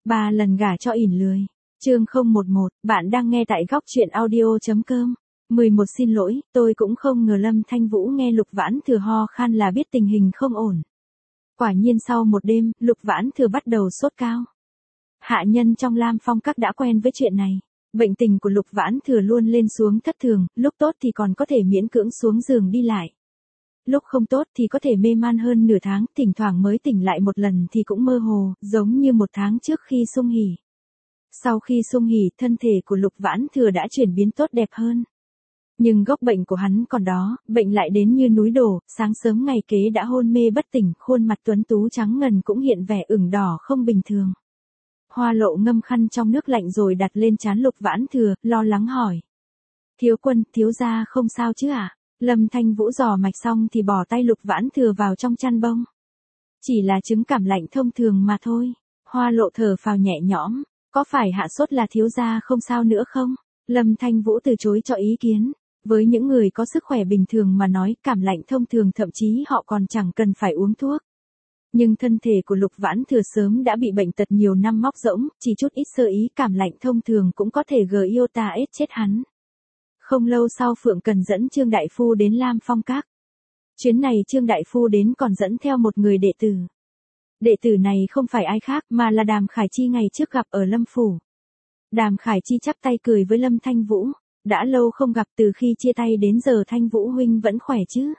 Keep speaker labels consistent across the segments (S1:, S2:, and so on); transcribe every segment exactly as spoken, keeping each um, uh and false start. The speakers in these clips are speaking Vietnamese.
S1: Ba lần gả cho ỉn lười. Chương không một một, bạn đang nghe tại góc truyện audio.com. mười một Xin lỗi, tôi cũng không ngờ Lâm Thanh Vũ nghe Lục Vãn Thừa ho khan là biết tình hình không ổn. Quả nhiên sau một đêm, Lục Vãn Thừa bắt đầu sốt cao. Hạ nhân trong Lam Phong Các đã quen với chuyện này. Bệnh tình của Lục Vãn Thừa luôn lên xuống thất thường, lúc tốt thì còn có thể miễn cưỡng xuống giường đi lại. Lúc không tốt thì có thể mê man hơn nửa tháng, thỉnh thoảng mới tỉnh lại một lần thì cũng mơ hồ, giống như một tháng trước khi xung hỉ. Sau khi xung hỉ, thân thể của Lục Vãn Thừa đã chuyển biến tốt đẹp hơn. Nhưng gốc bệnh của hắn còn đó, bệnh lại đến như núi đổ, sáng sớm ngày kế đã hôn mê bất tỉnh, khuôn mặt tuấn tú trắng ngần cũng hiện vẻ ửng đỏ không bình thường. Hoa Lộ ngâm khăn trong nước lạnh rồi đặt lên trán Lục Vãn Thừa, lo lắng hỏi. Thiếu quân, thiếu gia không sao chứ ạ? À? Lâm Thanh Vũ dò mạch xong thì bỏ tay Lục Vãn Thừa vào trong chăn bông. Chỉ là chứng cảm lạnh thông thường mà thôi. Hoa Lộ thở phào nhẹ nhõm. Có phải hạ sốt là thiếu gia không sao nữa không? Lâm Thanh Vũ từ chối cho ý kiến. Với những người có sức khỏe bình thường mà nói, cảm lạnh thông thường thậm chí họ còn chẳng cần phải uống thuốc. Nhưng thân thể của Lục Vãn Thừa sớm đã bị bệnh tật nhiều năm móc rỗng, chỉ chút ít sơ ý cảm lạnh thông thường cũng có thể gây iota ết chết hắn. Không lâu sau Phượng Cần dẫn Trương Đại Phu đến Lam Phong Các. Chuyến này Trương Đại Phu đến còn dẫn theo một người đệ tử. Đệ tử này không phải ai khác mà là Đàm Khải Chi ngày trước gặp ở Lâm Phủ. Đàm Khải Chi chắp tay cười với Lâm Thanh Vũ. Đã lâu không gặp, từ khi chia tay đến giờ Thanh Vũ huynh vẫn khỏe chứ?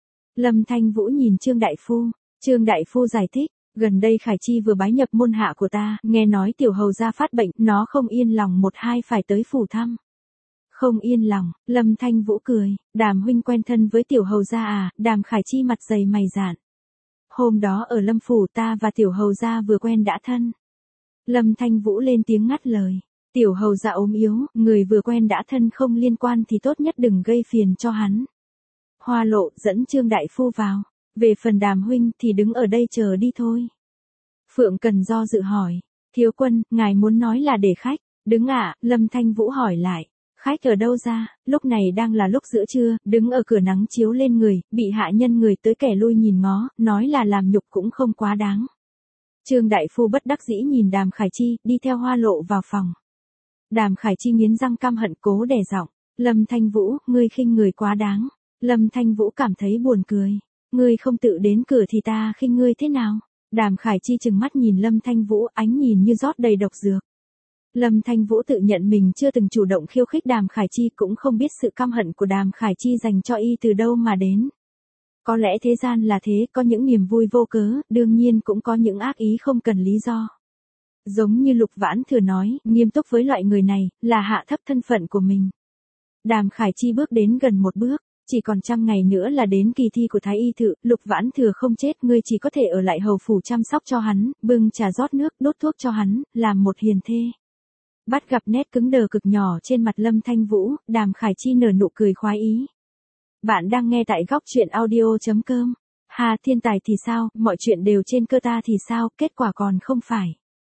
S1: Lâm Thanh Vũ nhìn Trương Đại Phu. Trương Đại Phu giải thích. Gần đây Khải Chi vừa bái nhập môn hạ của ta, nghe nói tiểu hầu gia phát bệnh, nó không yên lòng một hai phải tới phủ thăm. Không yên lòng, Lâm Thanh Vũ cười. Đàm huynh quen thân với tiểu hầu gia à? Đàm Khải Chi mặt dày mày dạn. Hôm đó ở Lâm Phủ ta và tiểu hầu gia vừa quen đã thân. Lâm Thanh Vũ lên tiếng ngắt lời. Tiểu hầu gia ốm yếu, người vừa quen đã thân không liên quan thì tốt nhất đừng gây phiền cho hắn. Hoa Lộ dẫn Trương Đại Phu vào. Về phần Đàm huynh thì đứng ở đây chờ đi thôi. Phượng Cần do dự hỏi. Thiếu quân, ngài muốn nói là để khách, đứng ạ? À? Lâm Thanh Vũ hỏi lại. Khách ở đâu ra? Lúc này đang là lúc giữa trưa, đứng ở cửa nắng chiếu lên người, bị hạ nhân người tới kẻ lui nhìn ngó, nói là làm nhục cũng không quá đáng. Trương Đại Phu bất đắc dĩ nhìn Đàm Khải Chi, đi theo Hoa Lộ vào phòng. Đàm Khải Chi nghiến răng căm hận cố đè giọng. Lâm Thanh Vũ, ngươi khinh người quá đáng. Lâm Thanh Vũ cảm thấy buồn cười. Ngươi không tự đến cửa thì ta khinh ngươi thế nào? Đàm Khải Chi trừng mắt nhìn Lâm Thanh Vũ, ánh nhìn như rót đầy độc dược. Lâm Thanh Vũ tự nhận mình chưa từng chủ động khiêu khích Đàm Khải Chi, cũng không biết sự căm hận của Đàm Khải Chi dành cho y từ đâu mà đến. Có lẽ thế gian là thế, có những niềm vui vô cớ, đương nhiên cũng có những ác ý không cần lý do. Giống như Lục Vãn Thừa nói, nghiêm túc với loại người này, là hạ thấp thân phận của mình. Đàm Khải Chi bước đến gần một bước. Chỉ còn trăm ngày nữa là đến kỳ thi của Thái Y Thự, Lục Vãn Thừa không chết, ngươi chỉ có thể ở lại hầu phủ chăm sóc cho hắn, bưng trà rót nước, đốt thuốc cho hắn, làm một hiền thê. Bắt gặp nét cứng đờ cực nhỏ trên mặt Lâm Thanh Vũ, Đàm Khải Chi nở nụ cười khoái ý. Bạn đang nghe tại góc truyện audio.com. Hà thiên tài thì sao, mọi chuyện đều trên cơ ta thì sao, kết quả còn không phải.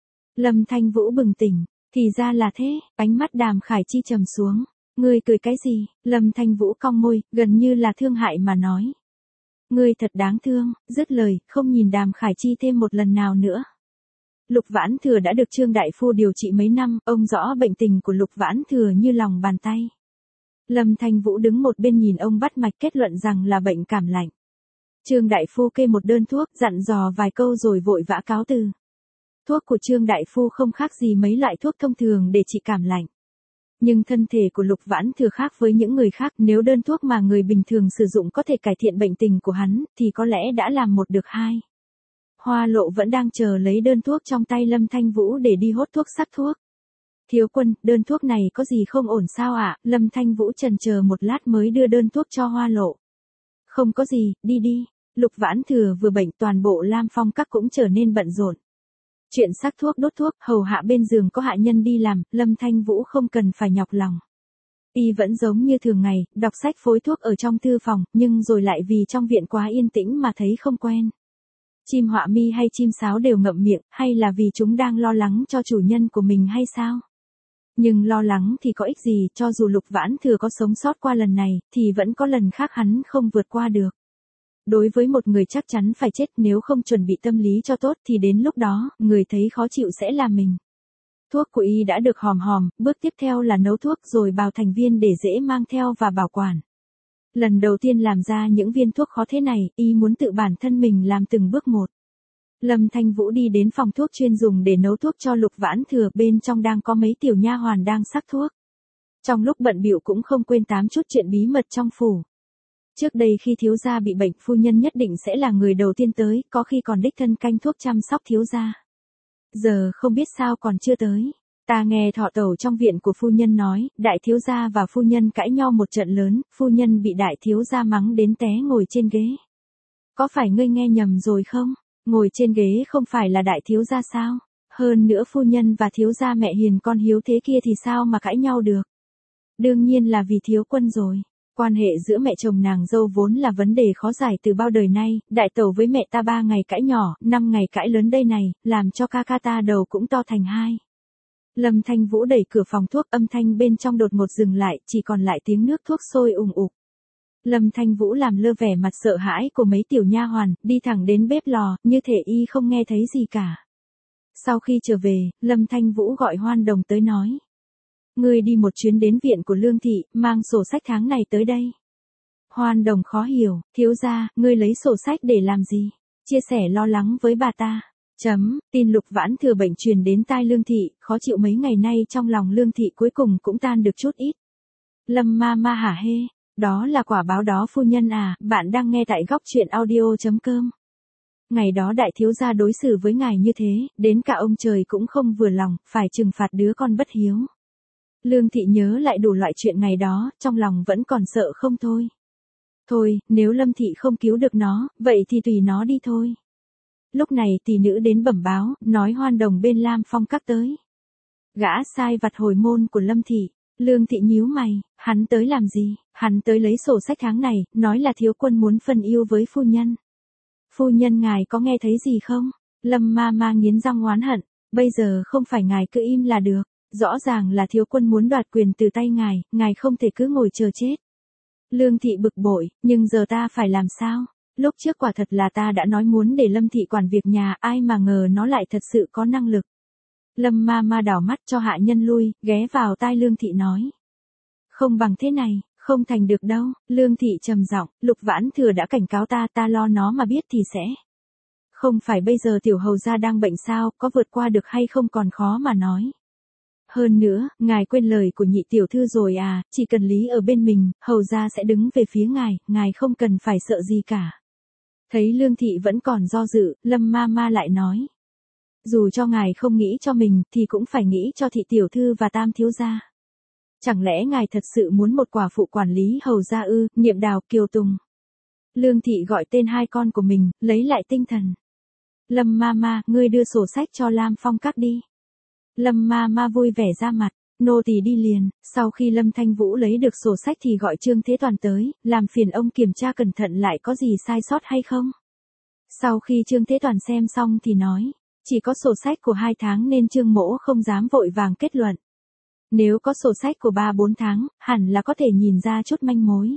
S1: Lâm Thanh Vũ bừng tỉnh, thì ra là thế, ánh mắt Đàm Khải Chi trầm xuống. Ngươi cười cái gì? Lâm Thanh Vũ cong môi, gần như là thương hại mà nói. Ngươi thật đáng thương, dứt lời, không nhìn Đàm Khải Chi thêm một lần nào nữa. Lục Vãn Thừa đã được Trương Đại Phu điều trị mấy năm, ông rõ bệnh tình của Lục Vãn Thừa như lòng bàn tay. Lâm Thanh Vũ đứng một bên nhìn ông bắt mạch, kết luận rằng là bệnh cảm lạnh. Trương Đại Phu kê một đơn thuốc, dặn dò vài câu rồi vội vã cáo từ. Thuốc của Trương Đại Phu không khác gì mấy loại thuốc thông thường để trị cảm lạnh. Nhưng thân thể của Lục Vãn Thừa khác với những người khác, nếu đơn thuốc mà người bình thường sử dụng có thể cải thiện bệnh tình của hắn, thì có lẽ đã làm một được hai. Hoa Lộ vẫn đang chờ lấy đơn thuốc trong tay Lâm Thanh Vũ để đi hốt thuốc sắc thuốc. Thiếu quân, đơn thuốc này có gì không ổn sao ạ? À? Lâm Thanh Vũ chần chờ một lát mới đưa đơn thuốc cho Hoa Lộ. Không có gì, đi đi. Lục Vãn Thừa vừa bệnh, toàn bộ Lam Phong Các cũng trở nên bận rộn. Chuyện sắc thuốc đốt thuốc, hầu hạ bên giường có hạ nhân đi làm, Lâm Thanh Vũ không cần phải nhọc lòng. Y vẫn giống như thường ngày, đọc sách phối thuốc ở trong thư phòng, nhưng rồi lại vì trong viện quá yên tĩnh mà thấy không quen. Chim họa mi hay chim sáo đều ngậm miệng, hay là vì chúng đang lo lắng cho chủ nhân của mình hay sao? Nhưng lo lắng thì có ích gì, cho dù Lục Vãn Thừa có sống sót qua lần này, thì vẫn có lần khác hắn không vượt qua được. Đối với một người chắc chắn phải chết, nếu không chuẩn bị tâm lý cho tốt thì đến lúc đó, người thấy khó chịu sẽ là mình. Thuốc của y đã được hòm hòm, bước tiếp theo là nấu thuốc rồi bào thành viên để dễ mang theo và bảo quản. Lần đầu tiên làm ra những viên thuốc khó thế này, y muốn tự bản thân mình làm từng bước một. Lâm Thanh Vũ đi đến phòng thuốc chuyên dùng để nấu thuốc cho Lục Vãn Thừa, bên trong đang có mấy tiểu nha hoàn đang sắc thuốc. Trong lúc bận bịu cũng không quên tám chút chuyện bí mật trong phủ. Trước đây khi thiếu gia bị bệnh, phu nhân nhất định sẽ là người đầu tiên tới, có khi còn đích thân canh thuốc chăm sóc thiếu gia. Giờ không biết sao còn chưa tới. Ta nghe thọ tẩu trong viện của phu nhân nói, đại thiếu gia và phu nhân cãi nhau một trận lớn, phu nhân bị đại thiếu gia mắng đến té ngồi trên ghế. Có phải ngươi nghe nhầm rồi không? Ngồi trên ghế không phải là đại thiếu gia sao? Hơn nữa phu nhân và thiếu gia mẹ hiền con hiếu thế kia thì sao mà cãi nhau được? Đương nhiên là vì thiếu quân rồi. Quan hệ giữa mẹ chồng nàng dâu vốn là vấn đề khó giải từ bao đời nay, đại tẩu với mẹ ta ba ngày cãi nhỏ, năm ngày cãi lớn đây này, làm cho ca ca ta đầu cũng to thành hai. Lâm Thanh Vũ đẩy cửa phòng thuốc, âm thanh bên trong đột ngột dừng lại, chỉ còn lại tiếng nước thuốc sôi ùng ục. Lâm Thanh Vũ làm lơ vẻ mặt sợ hãi của mấy tiểu nha hoàn, đi thẳng đến bếp lò, như thể y không nghe thấy gì cả. Sau khi trở về, Lâm Thanh Vũ gọi Hoan Đồng tới nói. Ngươi đi một chuyến đến viện của Lương Thị, mang sổ sách tháng này tới đây. Hoan Đồng khó hiểu, thiếu gia, ngươi lấy sổ sách để làm gì? Chia sẻ lo lắng với bà ta. Chấm, tin Lục Vãn Thừa bệnh truyền đến tai Lương Thị, khó chịu mấy ngày nay trong lòng Lương Thị cuối cùng cũng tan được chút ít. Lâm ma ma hả hê, đó là quả báo đó phu nhân à, bạn đang nghe tại góc truyện audio chấm com. Ngày đó đại thiếu gia đối xử với ngài như thế, đến cả ông trời cũng không vừa lòng, phải trừng phạt đứa con bất hiếu. Lương Thị nhớ lại đủ loại chuyện ngày đó, trong lòng vẫn còn sợ không thôi. Thôi, nếu Lâm Thị không cứu được nó, vậy thì tùy nó đi thôi. Lúc này tỷ nữ đến bẩm báo, nói Hoan Đồng bên Lam Phong các tới. Gã sai vặt hồi môn của Lâm Thị. Lương Thị nhíu mày, hắn tới làm gì? Hắn tới lấy sổ sách tháng này, nói là thiếu quân muốn phân yêu với phu nhân. Phu nhân ngài có nghe thấy gì không? Lâm ma ma nghiến răng oán hận, bây giờ không phải ngài cứ im là được. Rõ ràng là thiếu quân muốn đoạt quyền từ tay ngài, ngài không thể cứ ngồi chờ chết. Lương Thị bực bội, nhưng giờ ta phải làm sao? Lúc trước quả thật là ta đã nói muốn để Lâm Thị quản việc nhà, ai mà ngờ nó lại thật sự có năng lực. Lâm ma ma đảo mắt cho hạ nhân lui, ghé vào tai Lương Thị nói. Không bằng thế này, không thành được đâu. Lương Thị trầm giọng, Lục Vãn Thừa đã cảnh cáo ta, ta lo nó mà biết thì sẽ. Không phải bây giờ tiểu hầu gia đang bệnh sao, có vượt qua được hay không còn khó mà nói. Hơn nữa, ngài quên lời của nhị tiểu thư rồi à, chỉ cần lý ở bên mình, hầu gia sẽ đứng về phía ngài, ngài không cần phải sợ gì cả. Thấy Lương Thị vẫn còn do dự, Lâm ma ma lại nói. Dù cho ngài không nghĩ cho mình, thì cũng phải nghĩ cho thị tiểu thư và tam thiếu gia. Chẳng lẽ ngài thật sự muốn một quả phụ quản lý hầu gia ư, Niệm Đào, Kiều Tùng. Lương Thị gọi tên hai con của mình, lấy lại tinh thần. Lâm ma ma, ngươi đưa sổ sách cho Lam Phong các đi. Lâm ma ma vui vẻ ra mặt, nô tỳ đi liền. Sau khi Lâm Thanh Vũ lấy được sổ sách thì gọi Trương Thế Toàn tới, làm phiền ông kiểm tra cẩn thận lại có gì sai sót hay không. Sau khi Trương Thế Toàn xem xong thì nói, chỉ có sổ sách của hai tháng nên Trương Mỗ không dám vội vàng kết luận. Nếu có sổ sách của ba bốn tháng, hẳn là có thể nhìn ra chút manh mối.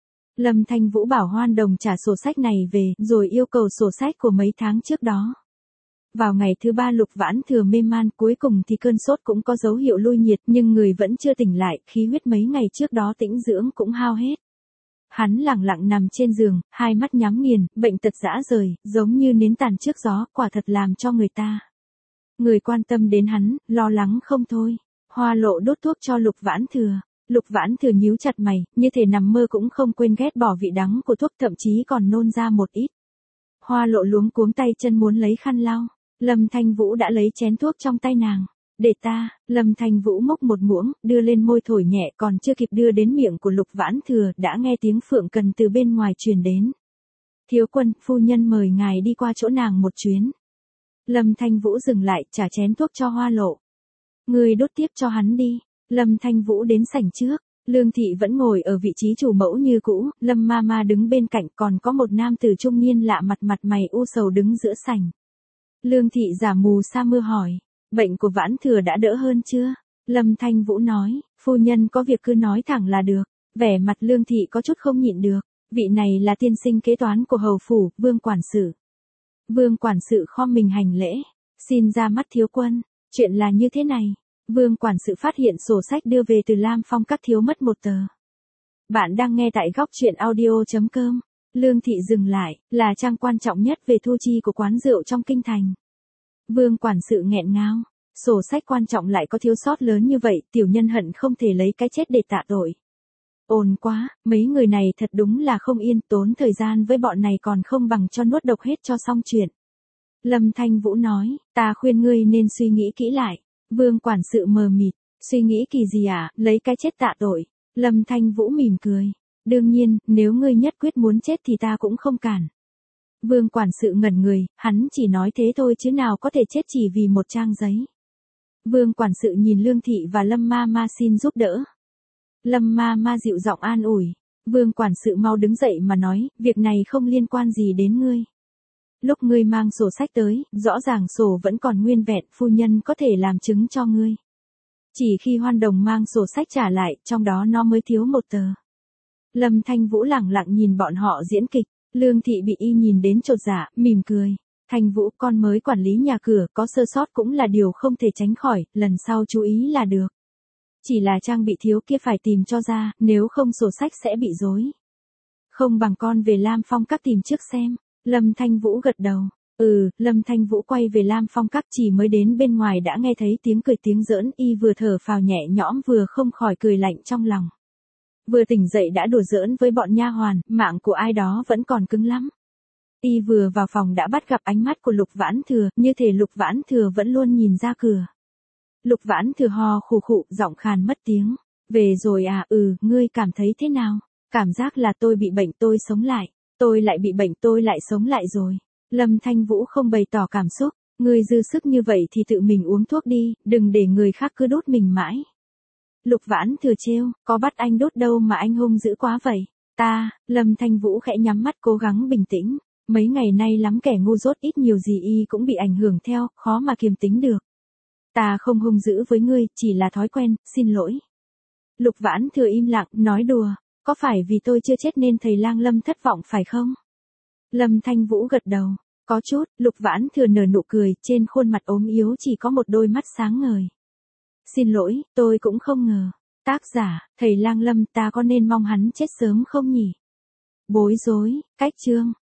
S1: Lâm Thanh Vũ bảo Hoan Đồng trả sổ sách này về, rồi yêu cầu sổ sách của mấy tháng trước đó. Vào ngày thứ ba Lục Vãn Thừa mê man, cuối cùng thì cơn sốt cũng có dấu hiệu lui nhiệt, nhưng người vẫn chưa tỉnh lại, khí huyết mấy ngày trước đó tĩnh dưỡng cũng hao hết. Hắn lẳng lặng nằm trên giường, hai mắt nhắm nghiền, bệnh tật rã rời, giống như nến tàn trước gió, quả thật làm cho người ta. Người quan tâm đến hắn, lo lắng không thôi. Hoa Lộ đốt thuốc cho Lục Vãn Thừa. Lục Vãn Thừa nhíu chặt mày, như thể nằm mơ cũng không quên ghét bỏ vị đắng của thuốc, thậm chí còn nôn ra một ít. Hoa Lộ luống cuống tay chân muốn lấy khăn lau. Lâm Thanh Vũ đã lấy chén thuốc trong tay nàng. Để ta, Lâm Thanh Vũ múc một muỗng, đưa lên môi thổi nhẹ, còn chưa kịp đưa đến miệng của Lục Vãn Thừa, đã nghe tiếng Phượng Cần từ bên ngoài truyền đến. Thiếu quân, phu nhân mời ngài đi qua chỗ nàng một chuyến. Lâm Thanh Vũ dừng lại, trả chén thuốc cho Hoa Lộ. Người đốt tiếp cho hắn đi. Lâm Thanh Vũ đến sảnh trước. Lương Thị vẫn ngồi ở vị trí chủ mẫu như cũ, Lâm ma ma đứng bên cạnh, còn có một nam tử trung niên lạ mặt mặt mày u sầu đứng giữa sảnh. Lương Thị giả mù sa mưa hỏi, bệnh của Vãn Thừa đã đỡ hơn chưa? Lâm Thanh Vũ nói, phu nhân có việc cứ nói thẳng là được. Vẻ mặt Lương Thị có chút không nhịn được, vị này là tiên sinh kế toán của hầu phủ, Vương quản sự. Vương quản sự khom mình hành lễ, xin ra mắt thiếu quân. Chuyện là như thế này. Vương quản sự phát hiện sổ sách đưa về từ Lam Phong Các thiếu mất một tờ. Bạn đang nghe tại góc chuyện audio.com. Lương Thị dừng lại, là trang quan trọng nhất về thu chi của quán rượu trong kinh thành. Vương quản sự nghẹn ngào. Sổ sách quan trọng lại có thiếu sót lớn như vậy, tiểu nhân hận không thể lấy cái chết để tạ tội. Ồn quá, mấy người này thật đúng là không yên, tốn thời gian với bọn này còn không bằng cho nuốt độc hết cho xong chuyện. Lâm Thanh Vũ nói, ta khuyên ngươi nên suy nghĩ kỹ lại. Vương quản sự mờ mịt, suy nghĩ kỳ gì à, lấy cái chết tạ tội. Lâm Thanh Vũ mỉm cười. Đương nhiên, nếu ngươi nhất quyết muốn chết thì ta cũng không cản. Vương quản sự ngẩn người, hắn chỉ nói thế thôi chứ nào có thể chết chỉ vì một trang giấy. Vương quản sự nhìn Lương Thị và Lâm Ma Ma xin giúp đỡ. Lâm Ma Ma dịu giọng an ủi. Vương quản sự mau đứng dậy mà nói, việc này không liên quan gì đến ngươi. Lúc ngươi mang sổ sách tới, rõ ràng sổ vẫn còn nguyên vẹn, phu nhân có thể làm chứng cho ngươi. Chỉ khi Hoan Đồng mang sổ sách trả lại, trong đó nó mới thiếu một tờ. Lâm Thanh Vũ lẳng lặng nhìn bọn họ diễn kịch, Lương Thị bị y nhìn đến chột dạ, mỉm cười. Thanh Vũ, con mới quản lý nhà cửa, có sơ sót cũng là điều không thể tránh khỏi, lần sau chú ý là được. Chỉ là trang bị thiếu kia phải tìm cho ra, nếu không sổ sách sẽ bị rối. Không bằng con về Lam Phong Các tìm trước xem. Lâm Thanh Vũ gật đầu. Ừ, Lâm Thanh Vũ quay về Lam Phong Các, chỉ mới đến bên ngoài đã nghe thấy tiếng cười tiếng giỡn, y vừa thở phào nhẹ nhõm vừa không khỏi cười lạnh trong lòng. Vừa tỉnh dậy đã đùa giỡn với bọn nha hoàn, mạng của ai đó vẫn còn cứng lắm. Y vừa vào phòng đã bắt gặp ánh mắt của Lục Vãn Thừa, như thể Lục Vãn Thừa vẫn luôn nhìn ra cửa. Lục Vãn Thừa ho khù khụ, giọng khàn mất tiếng. Về rồi à, ừ, ngươi cảm thấy thế nào? Cảm giác là tôi bị bệnh tôi sống lại. Tôi lại bị bệnh tôi lại sống lại rồi. Lâm Thanh Vũ không bày tỏ cảm xúc. Ngươi dư sức như vậy thì tự mình uống thuốc đi, đừng để người khác cứ đốt mình mãi. Lục Vãn Thừa trêu, có bắt anh đốt đâu mà anh hung dữ quá vậy. Ta, Lâm Thanh Vũ khẽ nhắm mắt cố gắng bình tĩnh. Mấy ngày nay lắm kẻ ngu dốt, ít nhiều gì y cũng bị ảnh hưởng theo, khó mà kiềm tính được. Ta không hung dữ với ngươi, chỉ là thói quen, xin lỗi. Lục Vãn Thừa im lặng, nói đùa, có phải vì tôi chưa chết nên thầy lang Lâm thất vọng phải không? Lâm Thanh Vũ gật đầu, có chút. Lục Vãn Thừa nở nụ cười, trên khuôn mặt ốm yếu chỉ có một đôi mắt sáng ngời. Xin lỗi, tôi cũng không ngờ. Tác giả, thầy lang Lâm, ta có nên mong hắn chết sớm không nhỉ? Bối rối, cách chương.